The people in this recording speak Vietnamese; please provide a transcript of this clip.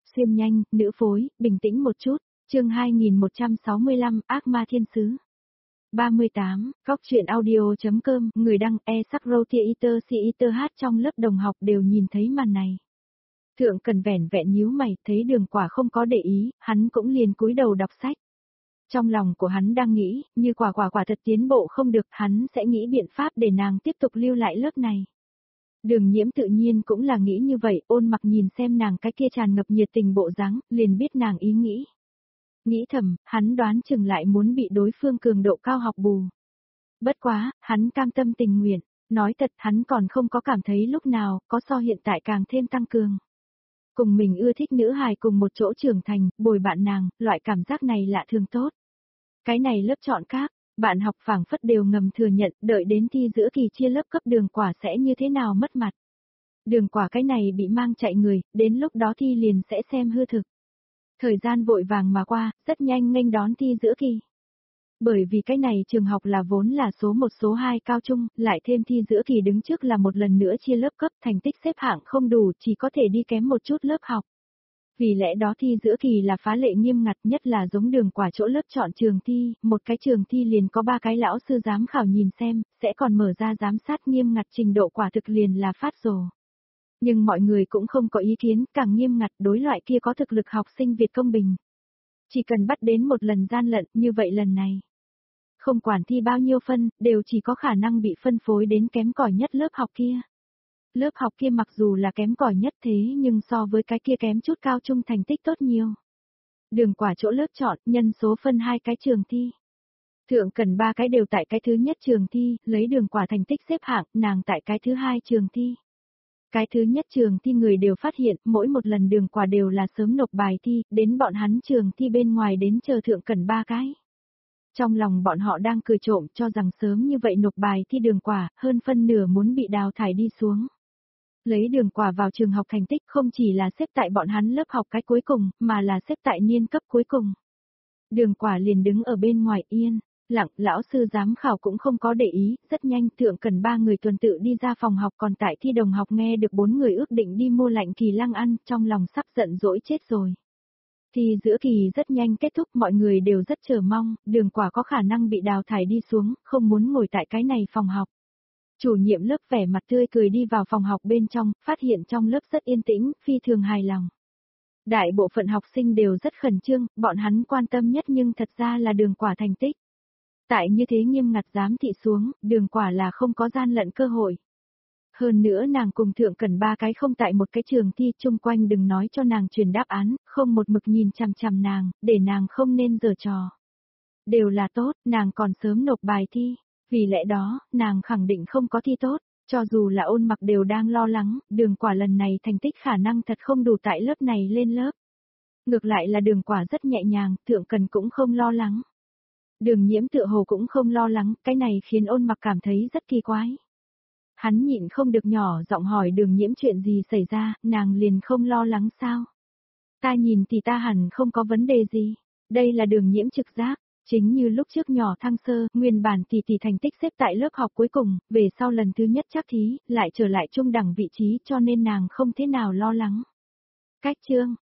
xuyên nhanh, nữ phối, bình tĩnh một chút, chương 2165, ác ma thiên sứ. 38, Góc truyện audio.com, người đăng e-sắc-rô-tia-iter si-iter hát trong lớp đồng học đều nhìn thấy màn này. Thượng Cần vẻn vẹn nhíu mày, thấy Đường Quả không có để ý, hắn cũng liền cúi đầu đọc sách. Trong lòng của hắn đang nghĩ, như quả thật tiến bộ không được, hắn sẽ nghĩ biện pháp để nàng tiếp tục lưu lại lớp này. Đường Nhiễm tự nhiên cũng là nghĩ như vậy, Ôn Mặc nhìn xem nàng cái kia tràn ngập nhiệt tình bộ dáng, liền biết nàng ý nghĩ. Nghĩ thầm, hắn đoán chừng lại muốn bị đối phương cường độ cao học bù. Bất quá, hắn cam tâm tình nguyện, nói thật hắn còn không có cảm thấy lúc nào, có so hiện tại càng thêm tăng cường. Cùng mình ưa thích nữ hài cùng một chỗ trưởng thành, bồi bạn nàng, loại cảm giác này lạ thường tốt. Cái này lớp chọn các, bạn học phảng phất đều ngầm thừa nhận, đợi đến thi giữa kỳ chia lớp cấp Đường Quả sẽ như thế nào mất mặt. Đường Quả cái này bị mang chạy người, đến lúc đó thi liền sẽ xem hư thực. Thời gian vội vàng mà qua, rất nhanh nghênh đón thi giữa kỳ. Bởi vì cái này trường học là vốn là số 1 số 2 cao trung, lại thêm thi giữa kỳ đứng trước là một lần nữa chia lớp cấp, thành tích xếp hạng không đủ, chỉ có thể đi kém một chút lớp học. Vì lẽ đó thi giữa kỳ là phá lệ nghiêm ngặt, nhất là giống Đường Quả chỗ lớp chọn trường thi, một cái trường thi liền có 3 cái lão sư giám khảo nhìn xem, sẽ còn mở ra giám sát nghiêm ngặt, trình độ quả thực liền là phát rồ. Nhưng mọi người cũng không có ý kiến, càng nghiêm ngặt đối loại kia có thực lực học sinh Việt công bình. Chỉ cần bắt đến một lần gian lận, như vậy lần này. Không quản thi bao nhiêu phân, đều chỉ có khả năng bị phân phối đến kém cỏi nhất lớp học kia. Lớp học kia mặc dù là kém cỏi nhất thế nhưng so với cái kia kém chút cao trung thành tích tốt nhiều. Đường Quả chỗ lớp chọn, nhân số phân 2 cái trường thi. Thượng Cần 3 cái đều tại cái thứ nhất trường thi, lấy Đường Quả thành tích xếp hạng, nàng tại cái thứ 2 trường thi. Cái thứ nhất trường thi người đều phát hiện, mỗi một lần Đường Quả đều là sớm nộp bài thi, đến bọn hắn trường thi bên ngoài đến chờ Thượng Cần 3 cái. Trong lòng bọn họ đang cười trộm cho rằng sớm như vậy nộp bài thi Đường Quả, hơn phân nửa muốn bị đào thải đi xuống. Lấy Đường Quả vào trường học thành tích không chỉ là xếp tại bọn hắn lớp học cái cuối cùng, mà là xếp tại niên cấp cuối cùng. Đường Quả liền đứng ở bên ngoài yên, lặng, lão sư giám khảo cũng không có để ý, rất nhanh Thượng Cần 3 người tuần tự đi ra phòng học, còn tại thi đồng học nghe được 4 người ước định đi mua lạnh kỳ lăng ăn, trong lòng sắp giận dỗi chết rồi. Thì giữa kỳ rất nhanh kết thúc, mọi người đều rất chờ mong, Đường Quả có khả năng bị đào thải đi xuống, không muốn ngồi tại cái này phòng học. Chủ nhiệm lớp vẻ mặt tươi cười đi vào phòng học bên trong, phát hiện trong lớp rất yên tĩnh, phi thường hài lòng. Đại bộ phận học sinh đều rất khẩn trương, bọn hắn quan tâm nhất nhưng thật ra là Đường Quả thành tích. Tại như thế nghiêm ngặt giám thị xuống, Đường Quả là không có gian lận cơ hội. Hơn nữa nàng cùng Thượng Cần 3 cái không tại một cái trường thi, chung quanh đừng nói cho nàng truyền đáp án, không một mực nhìn chằm chằm nàng, để nàng không nên giở trò. Đều là tốt, nàng còn sớm nộp bài thi, vì lẽ đó, nàng khẳng định không có thi tốt, cho dù là Ôn Mặc đều đang lo lắng, Đường Quả lần này thành tích khả năng thật không đủ tại lớp này lên lớp. Ngược lại là Đường Quả rất nhẹ nhàng, Thượng Cần cũng không lo lắng. Đường Nhiễm tựa hồ cũng không lo lắng, cái này khiến Ôn Mặc cảm thấy rất kỳ quái. Hắn nhịn không được nhỏ giọng hỏi Đường Nhiễm chuyện gì xảy ra, nàng liền không lo lắng sao? Ta nhìn thì ta hẳn không có vấn đề gì, đây là Đường Nhiễm trực giác, chính như lúc trước nhỏ Thăng Sơ, nguyên bản thì thành tích xếp tại lớp học cuối cùng, về sau lần thứ nhất trắc thí, lại trở lại trung đẳng vị trí cho nên nàng không thế nào lo lắng. Cách chương,